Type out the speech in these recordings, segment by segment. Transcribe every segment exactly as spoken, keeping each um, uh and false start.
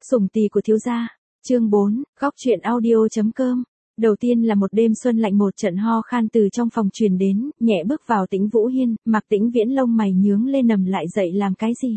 Sủng tì của thiếu gia. Chương bốn, góc truyện audio.com. Đầu tiên là một đêm xuân lạnh, một trận ho khan từ trong phòng truyền đến, nhẹ bước vào Tĩnh Vũ Hiên, Mạc Tĩnh Viễn lông mày nhướng lên, nằm lại dậy làm cái gì?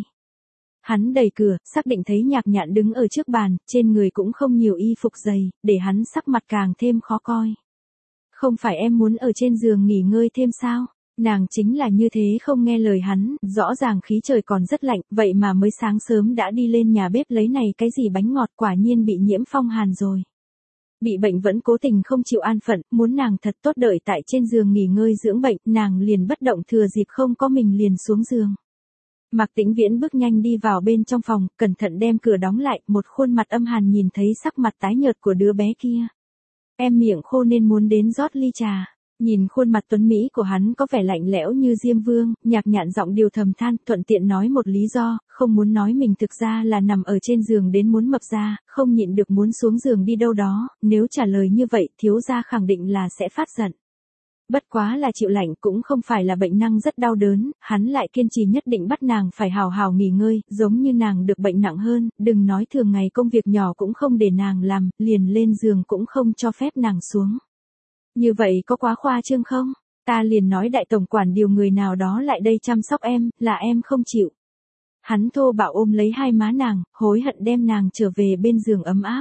Hắn đẩy cửa, xác định thấy Nhạc Nhạn đứng ở trước bàn, trên người cũng không nhiều y phục dày, để hắn sắc mặt càng thêm khó coi. Không phải em muốn ở trên giường nghỉ ngơi thêm sao? Nàng chính là như thế không nghe lời hắn, rõ ràng khí trời còn rất lạnh, vậy mà mới sáng sớm đã đi lên nhà bếp lấy này cái gì bánh ngọt, quả nhiên bị nhiễm phong hàn rồi. Bị bệnh vẫn cố tình không chịu an phận, muốn nàng thật tốt đợi tại trên giường nghỉ ngơi dưỡng bệnh, nàng liền bất động, thừa dịp không có mình liền xuống giường. Mạc Tĩnh Viễn bước nhanh đi vào bên trong phòng, cẩn thận đem cửa đóng lại, một khuôn mặt âm hàn nhìn thấy sắc mặt tái nhợt của đứa bé kia. Em miệng khô nên muốn đến rót ly trà. Nhìn khuôn mặt tuấn mỹ của hắn có vẻ lạnh lẽo như Diêm Vương, Nhạc Nhạn giọng điều thầm than, thuận tiện nói một lý do, không muốn nói mình thực ra là nằm ở trên giường đến muốn mập ra, không nhịn được muốn xuống giường đi đâu đó, nếu trả lời như vậy thiếu gia khẳng định là sẽ phát giận. Bất quá là chịu lạnh, cũng không phải là bệnh năng rất đau đớn, hắn lại kiên trì nhất định bắt nàng phải hào hào nghỉ ngơi, giống như nàng được bệnh nặng hơn, đừng nói thường ngày công việc nhỏ cũng không để nàng làm, liền lên giường cũng không cho phép nàng xuống. Như vậy có quá khoa trương không? Ta liền nói đại tổng quản điều người nào đó lại đây chăm sóc em, là em không chịu. Hắn thô bạo ôm lấy hai má nàng, hối hận đem nàng trở về bên giường ấm áp.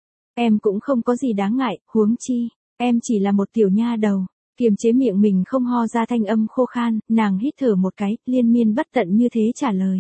Em cũng không có gì đáng ngại, huống chi, em chỉ là một tiểu nha đầu. Kiềm chế miệng mình không ho ra thanh âm khô khan, nàng hít thở một cái, liên miên bất tận như thế trả lời.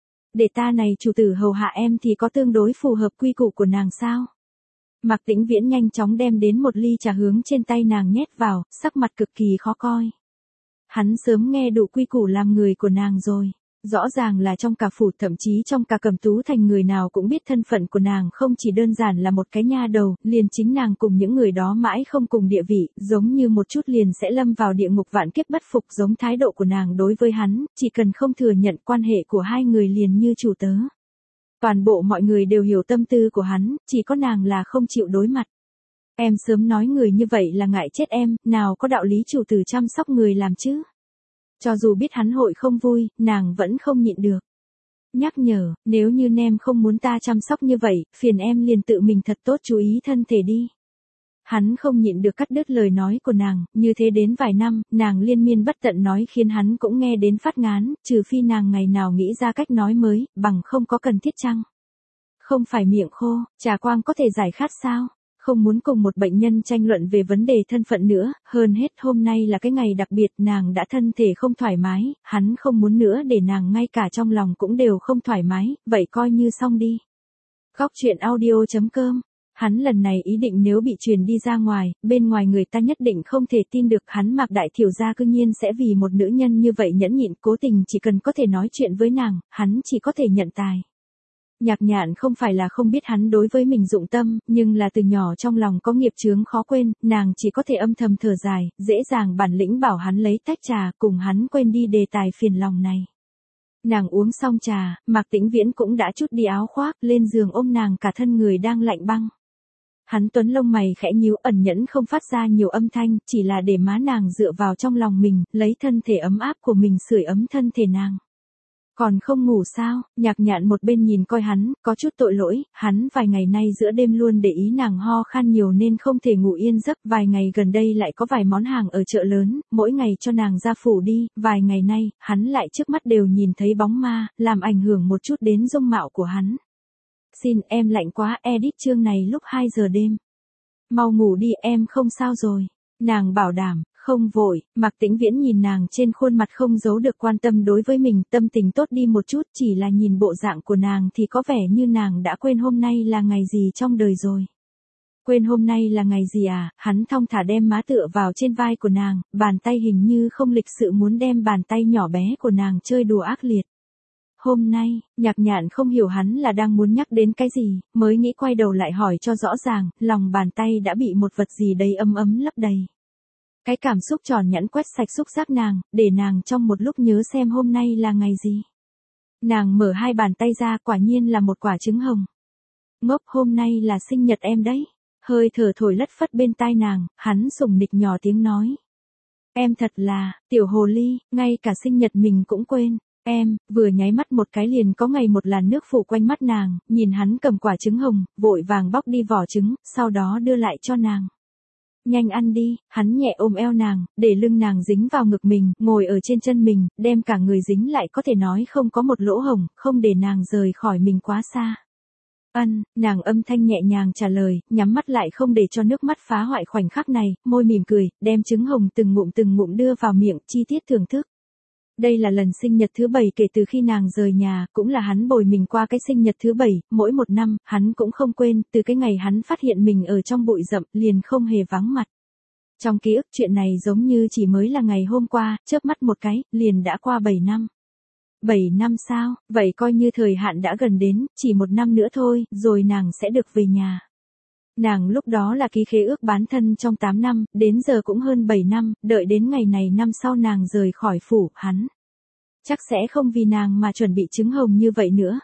Để ta này chủ tử hầu hạ em thì có tương đối phù hợp quy củ của nàng sao? Mạc Tĩnh Viễn nhanh chóng đem đến một ly trà hướng trên tay nàng nhét vào, sắc mặt cực kỳ khó coi. Hắn sớm nghe đủ quy củ làm người của nàng rồi. Rõ ràng là trong cả phủ, thậm chí trong cả Cẩm Tú Thành người nào cũng biết thân phận của nàng không chỉ đơn giản là một cái nha đầu, liền chính nàng cùng những người đó mãi không cùng địa vị, giống như một chút liền sẽ lâm vào địa ngục vạn kiếp bất phục, giống thái độ của nàng đối với hắn, chỉ cần không thừa nhận quan hệ của hai người liền như chủ tớ. Toàn bộ mọi người đều hiểu tâm tư của hắn, chỉ có nàng là không chịu đối mặt. Em sớm nói người như vậy là ngại chết em, nào có đạo lý chủ tử chăm sóc người làm chứ. Cho dù biết hắn hội không vui, nàng vẫn không nhịn được. Nhắc nhở, nếu như Nem không muốn ta chăm sóc như vậy, phiền em liền tự mình thật tốt chú ý thân thể đi. Hắn không nhịn được cắt đứt lời nói của nàng, như thế đến vài năm, nàng liên miên bất tận nói khiến hắn cũng nghe đến phát ngán, trừ phi nàng ngày nào nghĩ ra cách nói mới, bằng không có cần thiết chăng. Không phải miệng khô, trà quang có thể giải khát sao? Không muốn cùng một bệnh nhân tranh luận về vấn đề thân phận nữa, hơn hết hôm nay là cái ngày đặc biệt, nàng đã thân thể không thoải mái, hắn không muốn nữa để nàng ngay cả trong lòng cũng đều không thoải mái, vậy coi như xong đi. Góc truyện audio.com. Hắn lần này ý định nếu bị truyền đi ra ngoài, bên ngoài người ta nhất định không thể tin được hắn Mạc đại thiếu gia cư nhiên sẽ vì một nữ nhân như vậy nhẫn nhịn, cố tình chỉ cần có thể nói chuyện với nàng, hắn chỉ có thể nhận tài. Nhạc Nhạn không phải là không biết hắn đối với mình dụng tâm, nhưng là từ nhỏ trong lòng có nghiệp chướng khó quên, nàng chỉ có thể âm thầm thở dài, dễ dàng bản lĩnh bảo hắn lấy tách trà, cùng hắn quên đi đề tài phiền lòng này. Nàng uống xong trà, Mạc Tĩnh Viễn cũng đã trút đi áo khoác, lên giường ôm nàng, cả thân người đang lạnh băng. Hắn tuấn lông mày khẽ nhíu, ẩn nhẫn không phát ra nhiều âm thanh, chỉ là để má nàng dựa vào trong lòng mình, lấy thân thể ấm áp của mình sưởi ấm thân thể nàng. Còn không ngủ sao? Nhạc Nhạn một bên nhìn coi hắn, có chút tội lỗi, hắn vài ngày nay giữa đêm luôn để ý nàng ho khan nhiều nên không thể ngủ yên giấc, vài ngày gần đây lại có vài món hàng ở chợ lớn, mỗi ngày cho nàng ra phủ đi, vài ngày nay, hắn lại trước mắt đều nhìn thấy bóng ma, làm ảnh hưởng một chút đến dung mạo của hắn. Xin em lạnh quá, edit chương này lúc hai giờ đêm. Mau ngủ đi, em không sao rồi. Nàng bảo đảm. Không vội, Mạc Tĩnh Viễn nhìn nàng trên khuôn mặt không giấu được quan tâm đối với mình, tâm tình tốt đi một chút, chỉ là nhìn bộ dạng của nàng thì có vẻ như nàng đã quên hôm nay là ngày gì trong đời rồi. Quên hôm nay là ngày gì à? Hắn thong thả đem má tựa vào trên vai của nàng, bàn tay hình như không lịch sự muốn đem bàn tay nhỏ bé của nàng chơi đùa ác liệt. Hôm nay, Nhạc Nhạn không hiểu hắn là đang muốn nhắc đến cái gì, mới nghĩ quay đầu lại hỏi cho rõ ràng, lòng bàn tay đã bị một vật gì đầy ấm ấm lấp đầy. Cái cảm xúc tròn nhẵn quét sạch xúc giác nàng, để nàng trong một lúc nhớ xem hôm nay là ngày gì. Nàng mở hai bàn tay ra, quả nhiên là một quả trứng hồng. Ngốc, hôm nay là sinh nhật em đấy. Hơi thở thổi lất phất bên tai nàng, hắn sủng nịch nhỏ tiếng nói. Em thật là, tiểu hồ ly, ngay cả sinh nhật mình cũng quên. Em, vừa nháy mắt một cái liền có ngày một làn nước phủ quanh mắt nàng, nhìn hắn cầm quả trứng hồng, vội vàng bóc đi vỏ trứng, sau đó đưa lại cho nàng. Nhanh ăn đi, hắn nhẹ ôm eo nàng, để lưng nàng dính vào ngực mình, ngồi ở trên chân mình, đem cả người dính lại có thể nói không có một lỗ hổng, không để nàng rời khỏi mình quá xa. Ân, nàng âm thanh nhẹ nhàng trả lời, nhắm mắt lại không để cho nước mắt phá hoại khoảnh khắc này, môi mỉm cười, đem trứng hồng từng ngụm từng ngụm đưa vào miệng, chi tiết thưởng thức. Đây là lần sinh nhật thứ bảy kể từ khi nàng rời nhà, cũng là hắn bồi mình qua cái sinh nhật thứ bảy, mỗi một năm, hắn cũng không quên, từ cái ngày hắn phát hiện mình ở trong bụi rậm, liền không hề vắng mặt. Trong ký ức chuyện này giống như chỉ mới là ngày hôm qua, chớp mắt một cái, liền đã qua bảy năm. bảy năm sao, vậy coi như thời hạn đã gần đến, chỉ một năm nữa thôi, rồi nàng sẽ được về nhà. Nàng lúc đó là ký khế ước bán thân trong tám năm, đến giờ cũng hơn bảy năm, đợi đến ngày này năm sau nàng rời khỏi phủ, hắn chắc sẽ không vì nàng mà chuẩn bị trứng hồng như vậy nữa.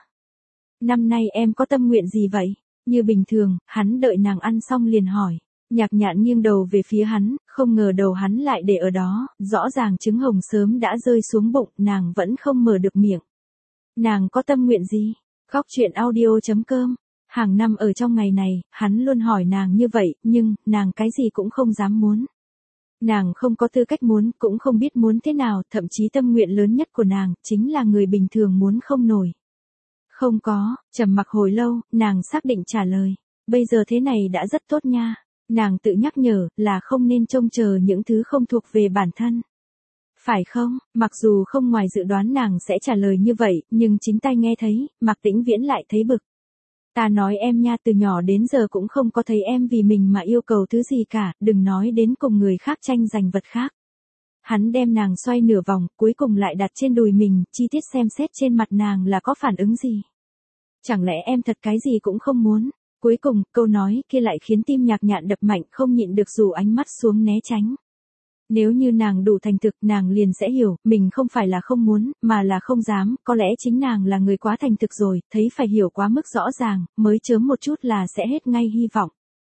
Năm nay em có tâm nguyện gì vậy? Như bình thường, hắn đợi nàng ăn xong liền hỏi. Nhạc Nhạn nghiêng đầu về phía hắn, không ngờ đầu hắn lại để ở đó, rõ ràng trứng hồng sớm đã rơi xuống bụng, nàng vẫn không mở được miệng. Nàng có tâm nguyện gì? Góc truyện audio chấm com. Hàng năm ở trong ngày này, hắn luôn hỏi nàng như vậy, nhưng, nàng cái gì cũng không dám muốn. Nàng không có tư cách muốn, cũng không biết muốn thế nào, thậm chí tâm nguyện lớn nhất của nàng, chính là người bình thường muốn không nổi. Không có, trầm mặc hồi lâu, nàng xác định trả lời. Bây giờ thế này đã rất tốt nha. Nàng tự nhắc nhở, là không nên trông chờ những thứ không thuộc về bản thân. Phải không, mặc dù không ngoài dự đoán nàng sẽ trả lời như vậy, nhưng chính tai nghe thấy, Mạc Tĩnh Viễn lại thấy bực. Ta nói em nha, từ nhỏ đến giờ cũng không có thấy em vì mình mà yêu cầu thứ gì cả, đừng nói đến cùng người khác tranh giành vật khác. Hắn đem nàng xoay nửa vòng, cuối cùng lại đặt trên đùi mình, chi tiết xem xét trên mặt nàng là có phản ứng gì. Chẳng lẽ em thật cái gì cũng không muốn? Cuối cùng, câu nói kia lại khiến tim Nhạc Nhạn đập mạnh, không nhịn được rủ ánh mắt xuống né tránh. Nếu như nàng đủ thành thực, nàng liền sẽ hiểu, mình không phải là không muốn, mà là không dám, có lẽ chính nàng là người quá thành thực rồi, thấy phải hiểu quá mức rõ ràng, mới chớm một chút là sẽ hết ngay hy vọng.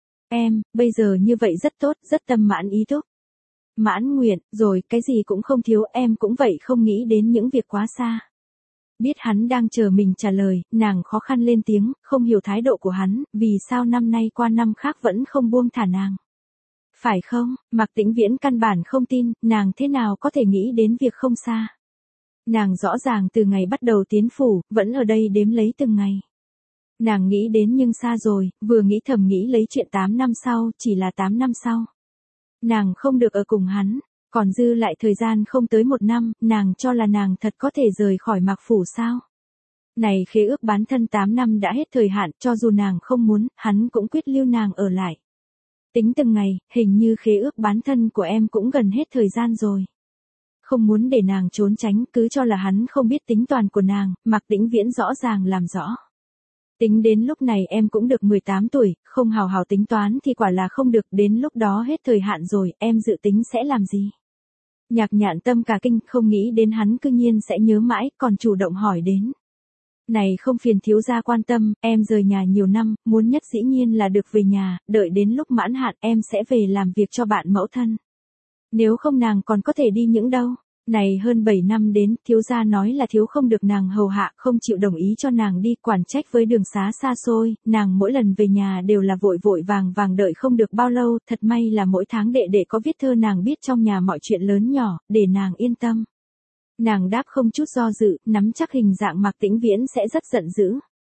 Em, bây giờ như vậy rất tốt, rất tâm mãn ý túc. Mãn nguyện, rồi, cái gì cũng không thiếu, em cũng vậy, không nghĩ đến những việc quá xa. Biết hắn đang chờ mình trả lời, nàng khó khăn lên tiếng, không hiểu thái độ của hắn, vì sao năm nay qua năm khác vẫn không buông thả nàng. Phải không, Mạc Tĩnh Viễn căn bản không tin, nàng thế nào có thể nghĩ đến việc không xa. Nàng rõ ràng từ ngày bắt đầu tiến phủ, vẫn ở đây đếm lấy từng ngày. Nàng nghĩ đến nhưng xa rồi, vừa nghĩ thầm nghĩ lấy chuyện tám năm sau, chỉ là tám năm sau. Nàng không được ở cùng hắn, còn dư lại thời gian không tới một năm, nàng cho là nàng thật có thể rời khỏi Mạc phủ sao. Này khế ước bán thân tám năm đã hết thời hạn, cho dù nàng không muốn, hắn cũng quyết lưu nàng ở lại. Tính từng ngày, hình như khế ước bán thân của em cũng gần hết thời gian rồi. Không muốn để nàng trốn tránh, cứ cho là hắn không biết tính toán của nàng, Mạc Tĩnh Viễn rõ ràng làm rõ. Tính đến lúc này em cũng được mười tám tuổi, không hào hào tính toán thì quả là không được, đến lúc đó hết thời hạn rồi, em dự tính sẽ làm gì? Nhạc Nhạn tâm cả kinh, không nghĩ đến hắn cư nhiên sẽ nhớ mãi, còn chủ động hỏi đến. Này không phiền thiếu gia quan tâm, em rời nhà nhiều năm, muốn nhất dĩ nhiên là được về nhà, đợi đến lúc mãn hạn em sẽ về làm việc cho bạn mẫu thân. Nếu không nàng còn có thể đi những đâu. Này hơn bảy năm đến, thiếu gia nói là thiếu không được nàng hầu hạ, không chịu đồng ý cho nàng đi, quản trách với đường xá xa xôi, nàng mỗi lần về nhà đều là vội vội vàng vàng, đợi không được bao lâu, thật may là mỗi tháng đệ đệ có viết thơ nàng biết trong nhà mọi chuyện lớn nhỏ, để nàng yên tâm. Nàng đáp không chút do dự, nắm chắc hình dạng Mạc Tĩnh Viễn sẽ rất giận dữ.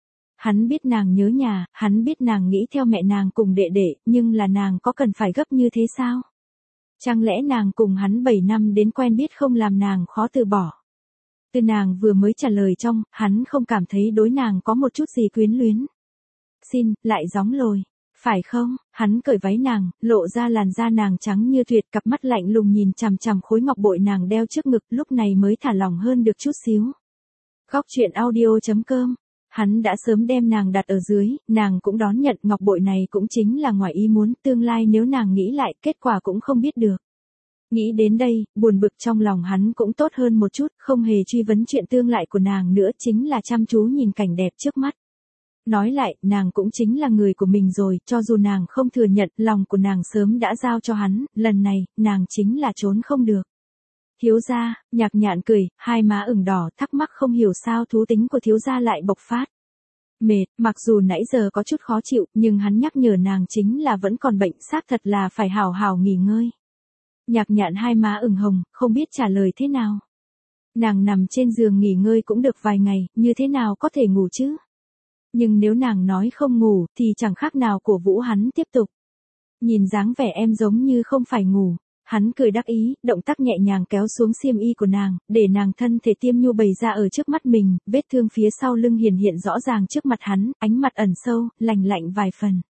Hắn biết nàng nhớ nhà, hắn biết nàng nghĩ theo mẹ nàng cùng đệ đệ, nhưng là nàng có cần phải gấp như thế sao? Chẳng lẽ nàng cùng hắn bảy năm đến quen biết không làm nàng khó từ bỏ? Từ nàng vừa mới trả lời trong, hắn không cảm thấy đối nàng có một chút gì quyến luyến. Xin, lại gióng lồi. Phải không? Hắn cởi váy nàng, lộ ra làn da nàng trắng như tuyệt, cặp mắt lạnh lùng nhìn chằm chằm khối ngọc bội nàng đeo trước ngực, lúc này mới thả lỏng hơn được chút xíu. Góc truyện audio chấm com. Hắn đã sớm đem nàng đặt ở dưới, nàng cũng đón nhận, ngọc bội này cũng chính là ngoài ý muốn, tương lai nếu nàng nghĩ lại, kết quả cũng không biết được. Nghĩ đến đây, buồn bực trong lòng hắn cũng tốt hơn một chút, không hề truy vấn chuyện tương lai của nàng nữa, chính là chăm chú nhìn cảnh đẹp trước mắt. Nói lại, nàng cũng chính là người của mình rồi, cho dù nàng không thừa nhận, lòng của nàng sớm đã giao cho hắn, lần này, nàng chính là trốn không được. Thiếu gia, Nhạc Nhạn cười, hai má ửng đỏ, thắc mắc không hiểu sao thú tính của thiếu gia lại bộc phát. Mệt, mặc dù nãy giờ có chút khó chịu, nhưng hắn nhắc nhở nàng chính là vẫn còn bệnh, xác thật là phải hào hào nghỉ ngơi. Nhạc Nhạn hai má ửng hồng, không biết trả lời thế nào. Nàng nằm trên giường nghỉ ngơi cũng được vài ngày, như thế nào có thể ngủ chứ? Nhưng nếu nàng nói không ngủ, thì chẳng khác nào cổ vũ hắn tiếp tục. Nhìn dáng vẻ em giống như không phải ngủ. Hắn cười đắc ý, động tác nhẹ nhàng kéo xuống xiêm y của nàng, để nàng thân thể tiêm nhu bày ra ở trước mắt mình, vết thương phía sau lưng hiển hiện rõ ràng trước mặt hắn, ánh mặt ẩn sâu, lành lạnh vài phần.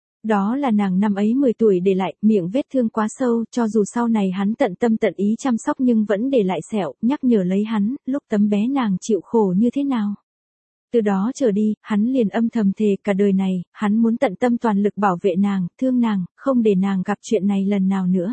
Đó là nàng năm ấy mười tuổi để lại, miệng vết thương quá sâu, cho dù sau này hắn tận tâm tận ý chăm sóc nhưng vẫn để lại sẹo, nhắc nhở lấy hắn, lúc tấm bé nàng chịu khổ như thế nào. Từ đó trở đi, hắn liền âm thầm thề cả đời này, hắn muốn tận tâm toàn lực bảo vệ nàng, thương nàng, không để nàng gặp chuyện này lần nào nữa.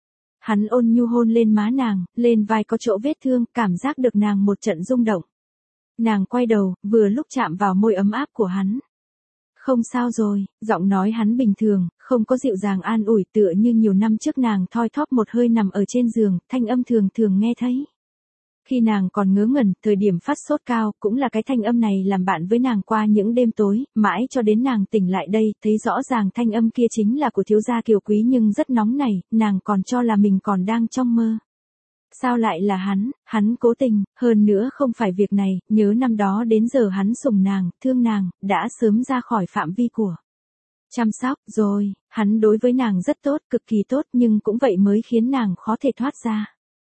Hắn ôn nhu hôn lên má nàng, lên vai có chỗ vết thương, cảm giác được nàng một trận rung động. Nàng quay đầu, vừa lúc chạm vào môi ấm áp của hắn. Không sao rồi, giọng nói hắn bình thường, không có dịu dàng an ủi tựa như nhiều năm trước nàng thoi thóp một hơi nằm ở trên giường, thanh âm thường thường nghe thấy. Khi nàng còn ngớ ngẩn, thời điểm phát sốt cao, cũng là cái thanh âm này làm bạn với nàng qua những đêm tối, mãi cho đến nàng tỉnh lại đây, thấy rõ ràng thanh âm kia chính là của thiếu gia kiều quý nhưng rất nóng nảy, nàng còn cho là mình còn đang trong mơ. Sao lại là hắn, hắn cố tình, hơn nữa không phải việc này, nhớ năm đó đến giờ hắn sủng nàng, thương nàng, đã sớm ra khỏi phạm vi của chăm sóc, rồi, hắn đối với nàng rất tốt, cực kỳ tốt nhưng cũng vậy mới khiến nàng khó thể thoát ra.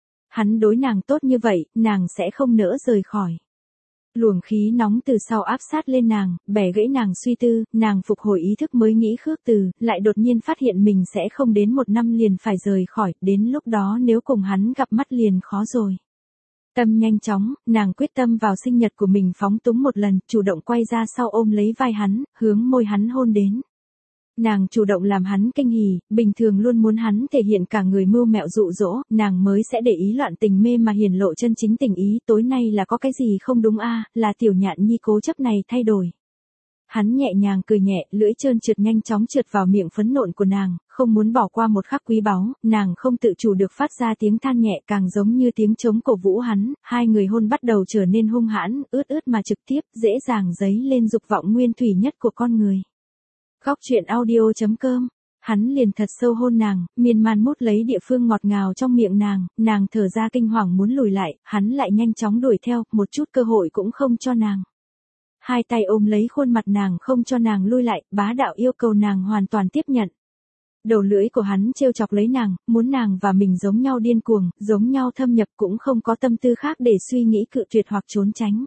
Hắn đối nàng tốt như vậy, nàng sẽ không nỡ rời khỏi. Luồng khí nóng từ sau áp sát lên nàng, bẻ gãy nàng suy tư, nàng phục hồi ý thức mới nghĩ khước từ, lại đột nhiên phát hiện mình sẽ không đến một năm liền phải rời khỏi, đến lúc đó nếu cùng hắn gặp mắt liền khó rồi. Tâm nhanh chóng, nàng quyết tâm vào sinh nhật của mình phóng túng một lần, chủ động quay ra sau ôm lấy vai hắn, hướng môi hắn hôn đến. Nàng chủ động làm hắn kinh hỉ, bình thường luôn muốn hắn thể hiện cả người mưu mẹo dụ dỗ, nàng mới sẽ để ý loạn tình mê mà hiển lộ chân chính tình ý, tối nay là có cái gì không đúng a, là Tiểu Nhạn Nhi cố chấp này thay đổi. Hắn nhẹ nhàng cười nhẹ, lưỡi trơn trượt nhanh chóng trượt vào miệng phấn nộn của nàng, không muốn bỏ qua một khắc quý báu, nàng không tự chủ được phát ra tiếng than nhẹ càng giống như tiếng trống cổ vũ hắn, hai người hôn bắt đầu trở nên hung hãn, ướt ướt mà trực tiếp, dễ dàng dấy lên dục vọng nguyên thủy nhất của con người. Góc truyện audio chấm com. Hắn liền thật sâu hôn nàng, miên man mút lấy địa phương ngọt ngào trong miệng nàng, nàng thở ra kinh hoàng muốn lùi lại, hắn lại nhanh chóng đuổi theo, một chút cơ hội cũng không cho nàng. Hai tay ôm lấy khuôn mặt nàng không cho nàng lui lại, bá đạo yêu cầu nàng hoàn toàn tiếp nhận. Đầu lưỡi của hắn trêu chọc lấy nàng, muốn nàng và mình giống nhau điên cuồng, giống nhau thâm nhập cũng không có tâm tư khác để suy nghĩ cự tuyệt hoặc trốn tránh.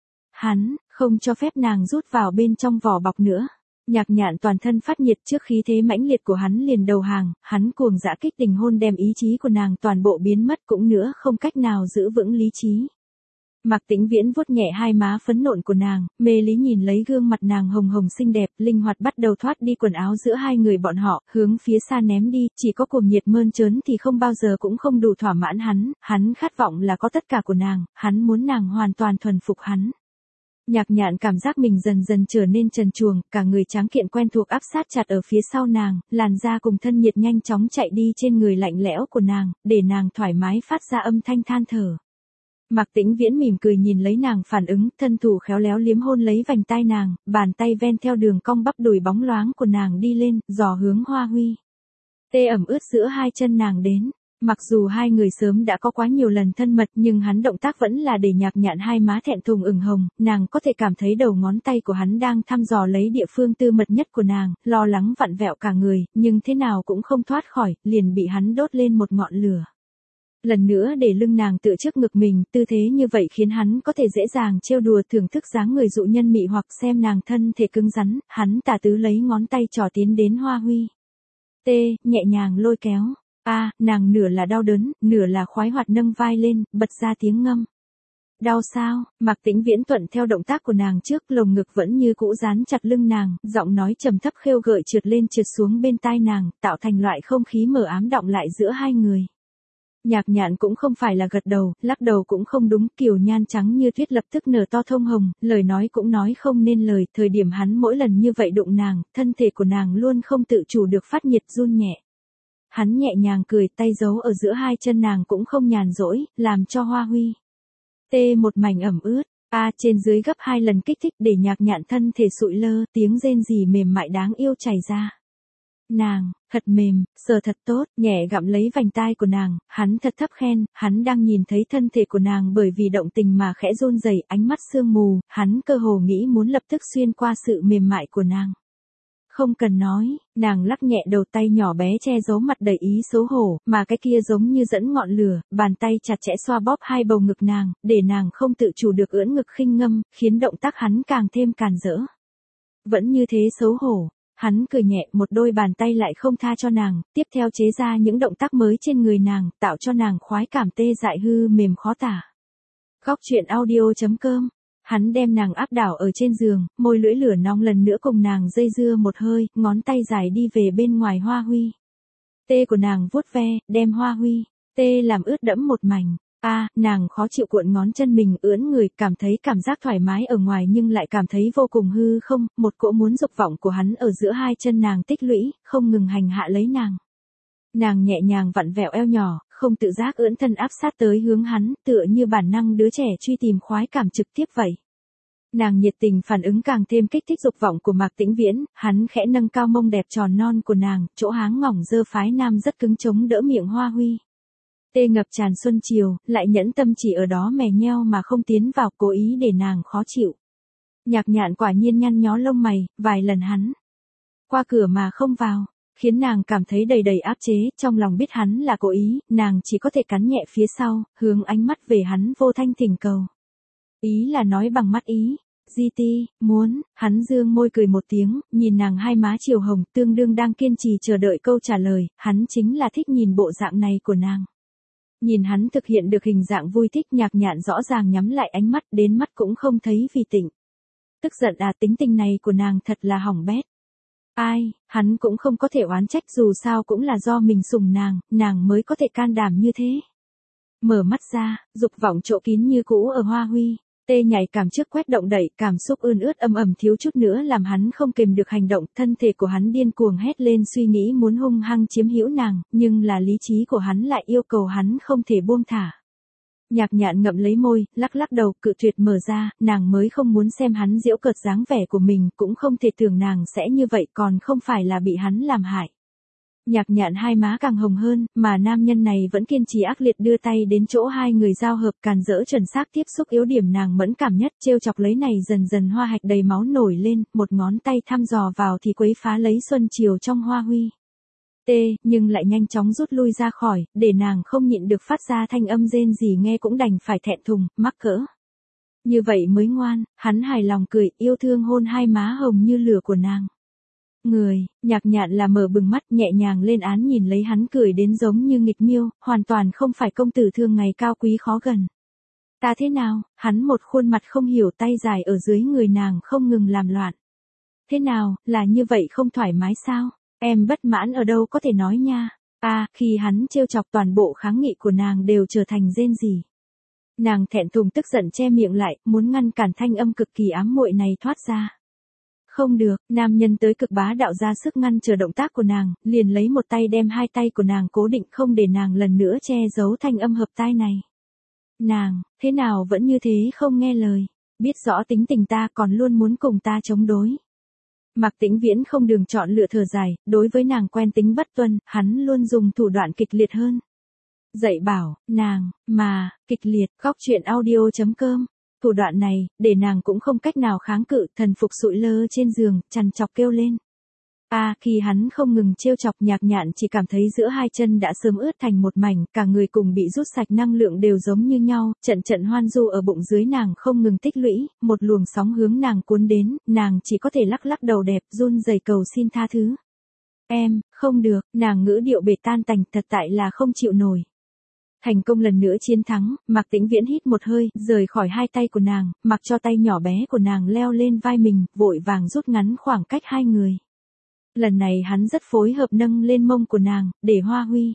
Hắn, không cho phép nàng rút vào bên trong vỏ bọc nữa. Nhạc Nhạn toàn thân phát nhiệt trước khí thế mãnh liệt của hắn liền đầu hàng, hắn cuồng dã kích tình hôn đem ý chí của nàng toàn bộ biến mất cũng nữa không cách nào giữ vững lý trí. Mạc Tĩnh Viễn vuốt nhẹ hai má phấn nộn của nàng, mê lý nhìn lấy gương mặt nàng hồng hồng xinh đẹp, linh hoạt bắt đầu thoát đi quần áo giữa hai người bọn họ, hướng phía xa ném đi, chỉ có cuồng nhiệt mơn trớn thì không bao giờ cũng không đủ thỏa mãn hắn, hắn khát vọng là có tất cả của nàng, hắn muốn nàng hoàn toàn thuần phục hắn. Nhạc Nhạn cảm giác mình dần dần trở nên trần truồng, cả người tráng kiện quen thuộc áp sát chặt ở phía sau nàng, làn da cùng thân nhiệt nhanh chóng chạy đi trên người lạnh lẽo của nàng, để nàng thoải mái phát ra âm thanh than thở. Mạc Tĩnh Viễn mỉm cười nhìn lấy nàng phản ứng, thân thủ khéo léo liếm hôn lấy vành tai nàng, bàn tay ven theo đường cong bắp đùi bóng loáng của nàng đi lên, dò hướng Hoa Huy. Tê ẩm ướt giữa hai chân nàng đến. Mặc dù hai người sớm đã có quá nhiều lần thân mật nhưng hắn động tác vẫn là để Nhạc Nhạn hai má thẹn thùng ửng hồng, nàng có thể cảm thấy đầu ngón tay của hắn đang thăm dò lấy địa phương tư mật nhất của nàng, lo lắng vặn vẹo cả người, nhưng thế nào cũng không thoát khỏi, liền bị hắn đốt lên một ngọn lửa. Lần nữa để lưng nàng tựa trước ngực mình, tư thế như vậy khiến hắn có thể dễ dàng trêu đùa thưởng thức dáng người dụ nhân mị hoặc xem nàng thân thể cứng rắn, hắn tà tứ lấy ngón tay trỏ tiến đến Hoa Huy. Tê, nhẹ nhàng lôi kéo. A, à, nàng nửa là đau đớn, nửa là khoái hoạt nâng vai lên, bật ra tiếng ngâm. Đau sao? Mạc Tĩnh Viễn thuận theo động tác của nàng trước, lồng ngực vẫn như cũ dán chặt lưng nàng, giọng nói trầm thấp khêu gợi trượt lên trượt xuống bên tai nàng, tạo thành loại không khí mờ ám đọng lại giữa hai người. Nhạc Nhạn cũng không phải là gật đầu, lắc đầu cũng không đúng, kiều nhan trắng như tuyết lập tức nở to thông hồng, lời nói cũng nói không nên lời, thời điểm hắn mỗi lần như vậy đụng nàng, thân thể của nàng luôn không tự chủ được phát nhiệt run nhẹ. hắn nhẹ nhàng cười, tay giấu ở giữa hai chân nàng cũng không nhàn rỗi, làm cho Hoa Huy tê một mảnh ẩm ướt. A trên dưới gấp hai lần kích thích để Nhạc Nhạn thân thể sụi lơ, tiếng rên rỉ mềm mại đáng yêu chảy ra. Nàng, thật mềm, sờ thật tốt, nhẹ gặm lấy vành tai của nàng, hắn thật thấp khen, hắn đang nhìn thấy thân thể của nàng bởi vì động tình mà khẽ run rẩy, ánh mắt sương mù, hắn cơ hồ nghĩ muốn lập tức xuyên qua sự mềm mại của nàng. Không cần nói, nàng lắc nhẹ đầu, tay nhỏ bé che giấu mặt đầy ý xấu hổ, mà cái kia giống như dẫn ngọn lửa, bàn tay chặt chẽ xoa bóp hai bầu ngực nàng, để nàng không tự chủ được ưỡn ngực khinh ngâm, khiến động tác hắn càng thêm càn rỡ. Vẫn như thế xấu hổ, hắn cười nhẹ, một đôi bàn tay lại không tha cho nàng, tiếp theo chế ra những động tác mới trên người nàng, tạo cho nàng khoái cảm tê dại hư mềm khó tả. Góc truyện audio chấm com. Hắn đem nàng áp đảo ở trên giường, môi lưỡi lửa nóng lần nữa cùng nàng dây dưa một hơi, ngón tay dài đi về bên ngoài Hoa Huy. Tê của nàng vuốt ve, đem Hoa Huy tê làm ướt đẫm một mảnh. A, à, nàng khó chịu cuộn ngón chân mình ưỡn người, cảm thấy cảm giác thoải mái ở ngoài nhưng lại cảm thấy vô cùng hư không, một cỗ muốn dục vọng của hắn ở giữa hai chân nàng tích lũy, không ngừng hành hạ lấy nàng. Nàng nhẹ nhàng vặn vẹo eo nhỏ, không tự giác ưỡn thân áp sát tới hướng hắn, tựa như bản năng đứa trẻ truy tìm khoái cảm trực tiếp vậy. Nàng nhiệt tình phản ứng càng thêm kích thích dục vọng của Mạc Tĩnh Viễn, hắn khẽ nâng cao mông đẹp tròn non của nàng, chỗ háng ngỏng dơ phái nam rất cứng chống đỡ miệng Hoa Huy. Tê ngập tràn xuân chiều, lại nhẫn tâm chỉ ở đó mè nheo mà không tiến vào, cố ý để nàng khó chịu. Nhạc Nhạn quả nhiên nhăn nhó lông mày, vài lần hắn qua cửa mà không vào, khiến nàng cảm thấy đầy đầy áp chế, trong lòng biết hắn là cố ý, nàng chỉ có thể cắn nhẹ phía sau, hướng ánh mắt về hắn vô thanh thỉnh cầu. Ý là nói bằng mắt ý, Di Ti, muốn, hắn dương môi cười một tiếng, nhìn nàng hai má chiều hồng, tương đương đang kiên trì chờ đợi câu trả lời, hắn chính là thích nhìn bộ dạng này của nàng. Nhìn hắn thực hiện được hình dạng vui thích, Nhạc Nhạn rõ ràng nhắm lại ánh mắt, đến mắt cũng không thấy vì tịnh. Tức giận à, tính tình này của nàng thật là hỏng bét. Ai, hắn cũng không có thể oán trách, dù sao cũng là do mình sủng nàng, nàng mới có thể can đảm như thế. Mở mắt ra, dục vọng chỗ kín như cũ ở Hoa Huy, tê nhảy cảm trước quét động đẩy, cảm xúc ươn ướt âm ầm thiếu chút nữa làm hắn không kềm được hành động, thân thể của hắn điên cuồng hét lên suy nghĩ muốn hung hăng chiếm hữu nàng, nhưng là lý trí của hắn lại yêu cầu hắn không thể buông thả. Nhạc Nhạn ngậm lấy môi, lắc lắc đầu, cự tuyệt mở ra, nàng mới không muốn xem hắn giễu cợt dáng vẻ của mình, cũng không thể tưởng nàng sẽ như vậy, còn không phải là bị hắn làm hại. Nhạc Nhạn hai má càng hồng hơn, mà nam nhân này vẫn kiên trì ác liệt đưa tay đến chỗ hai người giao hợp, càn rỡ chuẩn xác tiếp xúc yếu điểm nàng mẫn cảm nhất, trêu chọc lấy này dần dần hoa hạch đầy máu nổi lên, một ngón tay thăm dò vào thì quấy phá lấy xuân chiều trong Hoa Huy. Tê, nhưng lại nhanh chóng rút lui ra khỏi, để nàng không nhịn được phát ra thanh âm rên gì nghe cũng đành phải thẹn thùng, mắc cỡ. Như vậy mới ngoan, hắn hài lòng cười, yêu thương hôn hai má hồng như lửa của nàng. Người, Nhạc Nhạn là mở bừng mắt, nhẹ nhàng lên án nhìn lấy hắn cười đến giống như nghịch miêu, hoàn toàn không phải công tử thương ngày cao quý khó gần. Ta thế nào, hắn một khuôn mặt không hiểu, tay dài ở dưới người nàng không ngừng làm loạn. Thế nào, là như vậy không thoải mái sao? Em bất mãn ở đâu có thể nói nha. À, khi hắn trêu chọc toàn bộ kháng nghị của nàng đều trở thành rên rỉ. Nàng thẹn thùng tức giận che miệng lại, muốn ngăn cản thanh âm cực kỳ ám muội này thoát ra. Không được, nam nhân tới cực bá đạo ra sức ngăn chờ động tác của nàng, liền lấy một tay đem hai tay của nàng cố định không để nàng lần nữa che giấu thanh âm hợp tai này. Nàng, thế nào vẫn như thế không nghe lời, biết rõ tính tình ta còn luôn muốn cùng ta chống đối. Mạc Tĩnh Viễn không đường chọn lựa thở dài, đối với nàng quen tính bất tuân, hắn luôn dùng thủ đoạn kịch liệt hơn. Dạy bảo, nàng, mà, kịch liệt, góc truyện audio chấm com. Thủ đoạn này, để nàng cũng không cách nào kháng cự, thần phục sụi lơ trên giường, chằn chọc kêu lên. À, khi hắn không ngừng trêu chọc, Nhạc Nhạn chỉ cảm thấy giữa hai chân đã sớm ướt thành một mảnh, cả người cùng bị rút sạch năng lượng đều giống như nhau, trận trận hoan du ở bụng dưới nàng không ngừng tích lũy, một luồng sóng hướng nàng cuốn đến, nàng chỉ có thể lắc lắc đầu đẹp, run rẩy cầu xin tha thứ. Em, không được, nàng ngữ điệu bể tan tành, thật tại là không chịu nổi. Thành công lần nữa chiến thắng, Mạc Tĩnh Viễn hít một hơi, rời khỏi hai tay của nàng, mặc cho tay nhỏ bé của nàng leo lên vai mình, vội vàng rút ngắn khoảng cách hai người. Lần này hắn rất phối hợp nâng lên mông của nàng, để Hoa Huy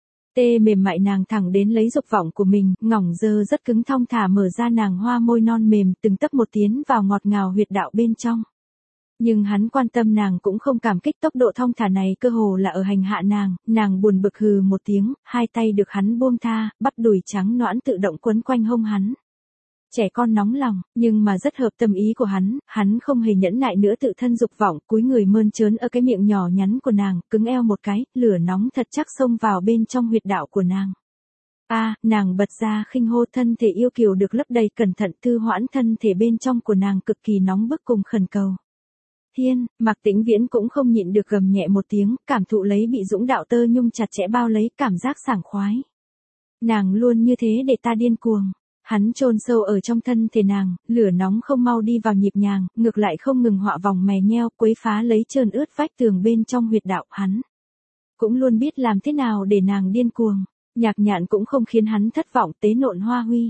tê mềm mại nàng thẳng đến lấy dục vọng của mình, ngỏng dơ rất cứng thong thả mở ra nàng hoa môi non mềm, từng tấc một tiến vào ngọt ngào huyệt đạo bên trong. Nhưng hắn quan tâm nàng cũng không cảm kích, tốc độ thong thả này cơ hồ là ở hành hạ nàng, nàng buồn bực hừ một tiếng, hai tay được hắn buông tha, bắp đùi trắng nõn tự động quấn quanh hông hắn. Trẻ con nóng lòng, nhưng mà rất hợp tâm ý của hắn, hắn không hề nhẫn nại nữa tự thân dục vọng, cúi người mơn trớn ở cái miệng nhỏ nhắn của nàng, cứng eo một cái, lửa nóng thật chắc xông vào bên trong huyệt đạo của nàng. A, à, nàng bật ra khinh hô, thân thể yêu kiều được lấp đầy cẩn thận thư hoãn, thân thể bên trong của nàng cực kỳ nóng bức cùng khẩn cầu. Thiên, Mạc Tĩnh Viễn cũng không nhịn được gầm nhẹ một tiếng, cảm thụ lấy bị dũng đạo tơ nhung chặt chẽ bao lấy, cảm giác sảng khoái. Nàng luôn như thế để ta điên cuồng. Hắn chôn sâu ở trong thân thể nàng, lửa nóng không mau đi vào nhịp nhàng, ngược lại không ngừng họa vòng mè nheo, quấy phá lấy trơn ướt vách tường bên trong huyệt đạo. Hắn cũng luôn biết làm thế nào để nàng điên cuồng. Nhạc Nhạn cũng không khiến hắn thất vọng, tế nộn hoa huy.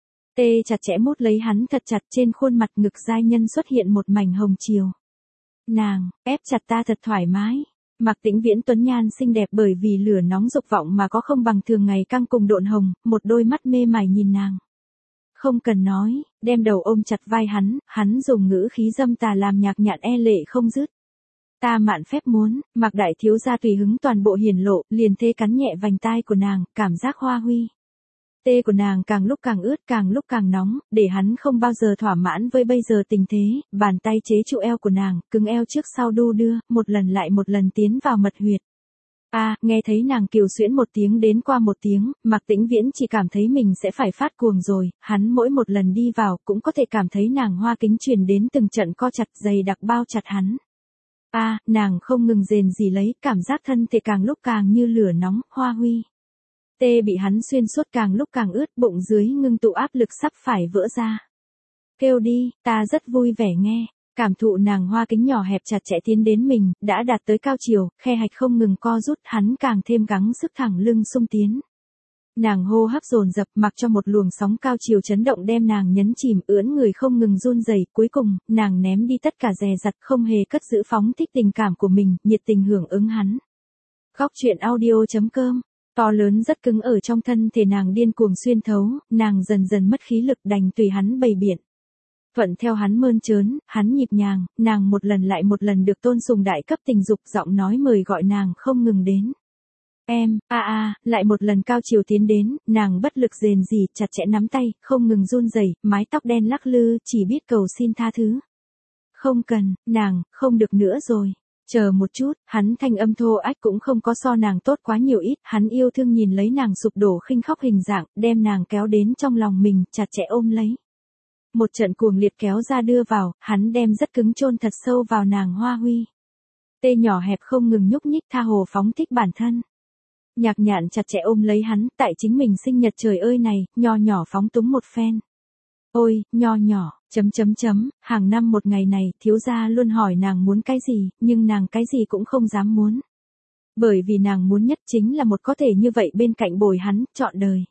Tê chặt chẽ mút lấy hắn thật chặt, trên khuôn mặt ngực giai nhân xuất hiện một mảnh hồng chiều. Nàng, ép chặt ta thật thoải mái. Mạc Tĩnh Viễn tuấn nhan xinh đẹp bởi vì lửa nóng dục vọng mà có không bằng thường ngày căng cùng độn hồng, một đôi mắt mê mải nhìn nàng. Không cần nói, đem đầu ôm chặt vai hắn, hắn dùng ngữ khí dâm tà làm Nhạc Nhạn e lệ không dứt. Ta mạn phép muốn, Mạc đại thiếu gia tùy hứng toàn bộ hiển lộ, liền tê cắn nhẹ vành tai của nàng, cảm giác hoa huy. Tê của nàng càng lúc càng ướt, càng lúc càng nóng, để hắn không bao giờ thỏa mãn với bây giờ tình thế, bàn tay chế trụ eo của nàng, cứng eo trước sau đu đưa, một lần lại một lần tiến vào mật huyệt. A, à, nghe thấy nàng kiều xuyễn một tiếng đến qua một tiếng, Mạc Tĩnh Viễn chỉ cảm thấy mình sẽ phải phát cuồng rồi, hắn mỗi một lần đi vào cũng có thể cảm thấy nàng hoa kính truyền đến từng trận co chặt, dày đặc bao chặt hắn. A, à, nàng không ngừng rền rỉ lấy, cảm giác thân thể càng lúc càng như lửa nóng, hoa huy. Tê bị hắn xuyên suốt càng lúc càng ướt, bụng dưới ngưng tụ áp lực sắp phải vỡ ra. Kêu đi, ta rất vui vẻ nghe. Cảm thụ nàng hoa kính nhỏ hẹp chặt chẽ tiến đến mình, đã đạt tới cao chiều, khe hạch không ngừng co rút, hắn càng thêm gắng sức thẳng lưng sung tiến. Nàng hô hấp dồn dập, mặc cho một luồng sóng cao chiều chấn động đem nàng nhấn chìm, ưỡn người không ngừng run rẩy, cuối cùng, nàng ném đi tất cả dè dặt, không hề cất giữ, phóng thích tình cảm của mình, nhiệt tình hưởng ứng hắn. Góc truyện audio chấm com. To lớn rất cứng ở trong thân thể nàng điên cuồng xuyên thấu, nàng dần dần mất khí lực, đành tùy hắn bày biện. Thuận theo hắn mơn trớn, hắn nhịp nhàng, nàng một lần lại một lần được tôn sùng đại cấp tình dục, giọng nói mời gọi nàng không ngừng đến. Em, a a, lại một lần cao chiều tiến đến, nàng bất lực rền rỉ, chặt chẽ nắm tay, không ngừng run rẩy, mái tóc đen lắc lư, chỉ biết cầu xin tha thứ. Không cần, nàng, không được nữa rồi. Chờ một chút, hắn thanh âm thô ách cũng không có so nàng tốt quá nhiều ít, hắn yêu thương nhìn lấy nàng sụp đổ khinh khóc hình dạng, đem nàng kéo đến trong lòng mình, chặt chẽ ôm lấy. Một trận cuồng liệt kéo ra đưa vào, hắn đem rất cứng chôn thật sâu vào nàng hoa huy. Tê nhỏ hẹp không ngừng nhúc nhích, tha hồ phóng thích bản thân. Nhạc Nhạn chặt chẽ ôm lấy hắn, tại chính mình sinh nhật trời ơi này, nho nhỏ phóng túng một phen. Ôi, nho nhỏ, chấm chấm chấm, hàng năm một ngày này, thiếu gia luôn hỏi nàng muốn cái gì, nhưng nàng cái gì cũng không dám muốn. Bởi vì nàng muốn nhất chính là một có thể như vậy bên cạnh bồi hắn, trọn đời.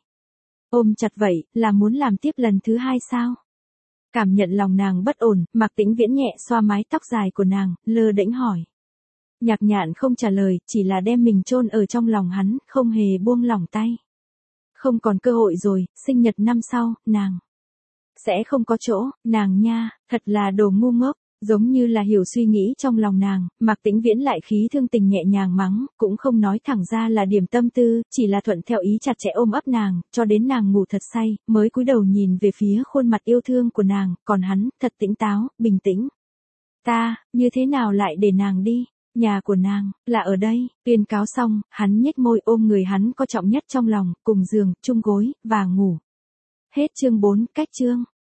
Ôm chặt vậy, là muốn làm tiếp lần thứ hai sao? Cảm nhận lòng nàng bất ổn, Mạc Tĩnh Viễn nhẹ xoa mái tóc dài của nàng, lơ đễnh hỏi. Nhạc Nhạn không trả lời, chỉ là đem mình chôn ở trong lòng hắn, không hề buông lỏng tay. Không còn cơ hội rồi, sinh nhật năm sau, nàng sẽ không có chỗ, nàng nha, thật là đồ ngu ngốc. Giống như là hiểu suy nghĩ trong lòng nàng, Mạc Tĩnh Viễn lại khí thương tình nhẹ nhàng mắng, cũng không nói thẳng ra là điểm tâm tư, chỉ là thuận theo ý chặt chẽ ôm ấp nàng, cho đến nàng ngủ thật say, mới cúi đầu nhìn về phía khuôn mặt yêu thương của nàng, còn hắn, thật tỉnh táo, bình tĩnh. Ta, như thế nào lại để nàng đi? Nhà của nàng, là ở đây, tuyên cáo xong, hắn nhếch môi ôm người hắn có trọng nhất trong lòng, cùng giường, chung gối, và ngủ. Hết chương bốn, cách chương.